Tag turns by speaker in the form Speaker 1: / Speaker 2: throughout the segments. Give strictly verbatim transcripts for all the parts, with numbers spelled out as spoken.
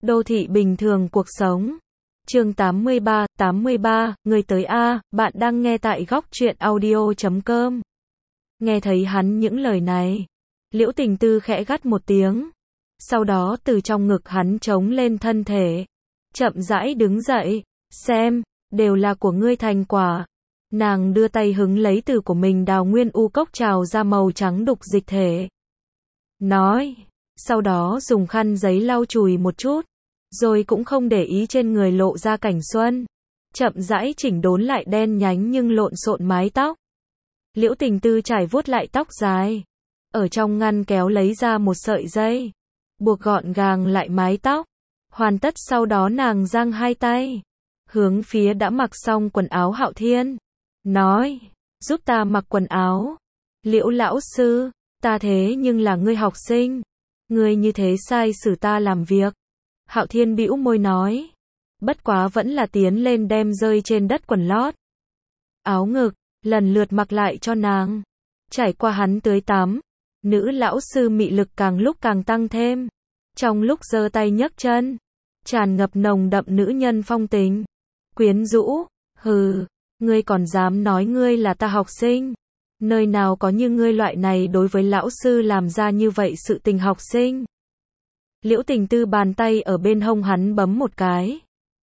Speaker 1: Đô thị bình thường cuộc sống. Chương tám mươi ba, tám mươi ba, người tới A, bạn đang nghe tại góc truyện audio chấm com. Nghe thấy hắn những lời này, Liễu Tình Tư khẽ gắt một tiếng. Sau đó từ trong ngực hắn trống lên thân thể. Chậm rãi đứng dậy, xem, đều là của ngươi thành quả. Nàng đưa tay hứng lấy từ của mình đào nguyên u cốc trào ra màu trắng đục dịch thể. Nói, sau đó dùng khăn giấy lau chùi một chút, rồi cũng không để ý trên người lộ ra cảnh xuân. Chậm rãi chỉnh đốn lại đen nhánh nhưng lộn xộn mái tóc. Liễu Tình Tư trải vuốt lại tóc dài. Ở trong ngăn kéo lấy ra một sợi dây. Buộc gọn gàng lại mái tóc. Hoàn tất sau đó nàng giang hai tay. Hướng phía đã mặc xong quần áo Hạo Thiên. Nói, giúp ta mặc quần áo. Liễu lão sư, ta thế nhưng là ngươi học sinh. Ngươi như thế sai xử ta làm việc. Hạo Thiên bĩu môi nói. Bất quá vẫn là tiến lên đem rơi trên đất quần lót. Áo ngực, lần lượt mặc lại cho nàng. Trải qua hắn tưới tắm, nữ lão sư mị lực càng lúc càng tăng thêm. Trong lúc giơ tay nhấc chân, tràn ngập nồng đậm nữ nhân phong tình. Quyến rũ, hừ, ngươi còn dám nói ngươi là ta học sinh. Nơi nào có như ngươi loại này đối với lão sư làm ra như vậy sự tình học sinh. Liễu Tình Tư bàn tay ở bên hông hắn bấm một cái.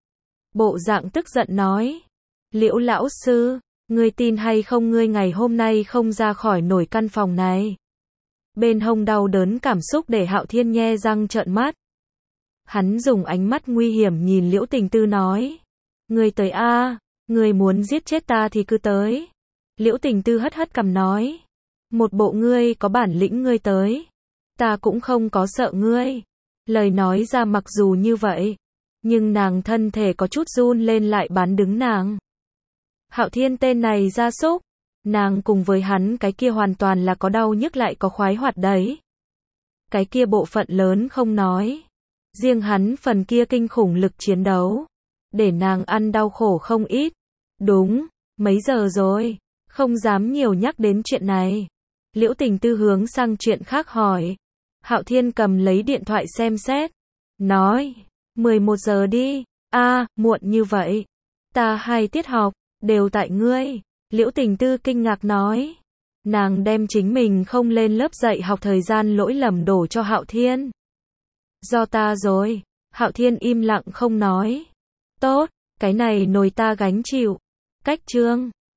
Speaker 1: Bộ dạng tức giận nói. Liễu lão sư, ngươi tin hay không ngươi ngày hôm nay không ra khỏi nổi căn phòng này. Bên hông đau đớn cảm xúc để Hạo Thiên nhe răng trợn mắt. Hắn dùng ánh mắt nguy hiểm nhìn Liễu Tình Tư nói. Ngươi tới a, ngươi muốn giết chết ta thì cứ tới. Liễu Tình Tư hất hất cằm nói. Một bộ ngươi có bản lĩnh ngươi tới. Ta cũng không có sợ ngươi. Lời nói ra mặc dù như vậy, nhưng nàng thân thể có chút run lên lại bán đứng nàng. Hạo Thiên tên này gia súc, nàng cùng với hắn cái kia hoàn toàn là có đau nhức lại có khoái hoạt đấy. Cái kia bộ phận lớn không nói, riêng hắn phần kia kinh khủng lực chiến đấu, để nàng ăn đau khổ không ít. Đúng, mấy giờ rồi, không dám nhiều nhắc đến chuyện này. Liễu Tình Tư hướng sang chuyện khác hỏi. Hạo Thiên cầm lấy điện thoại xem xét. Nói, mười một giờ đi. A, à, muộn như vậy. Ta hai tiết học, đều tại ngươi. Liễu Tình Tư kinh ngạc nói. Nàng đem chính mình không lên lớp dạy học thời gian lỗi lầm đổ cho Hạo Thiên. Do ta rồi. Hạo Thiên im lặng không nói. Tốt, cái này nồi ta gánh chịu. Cách chương.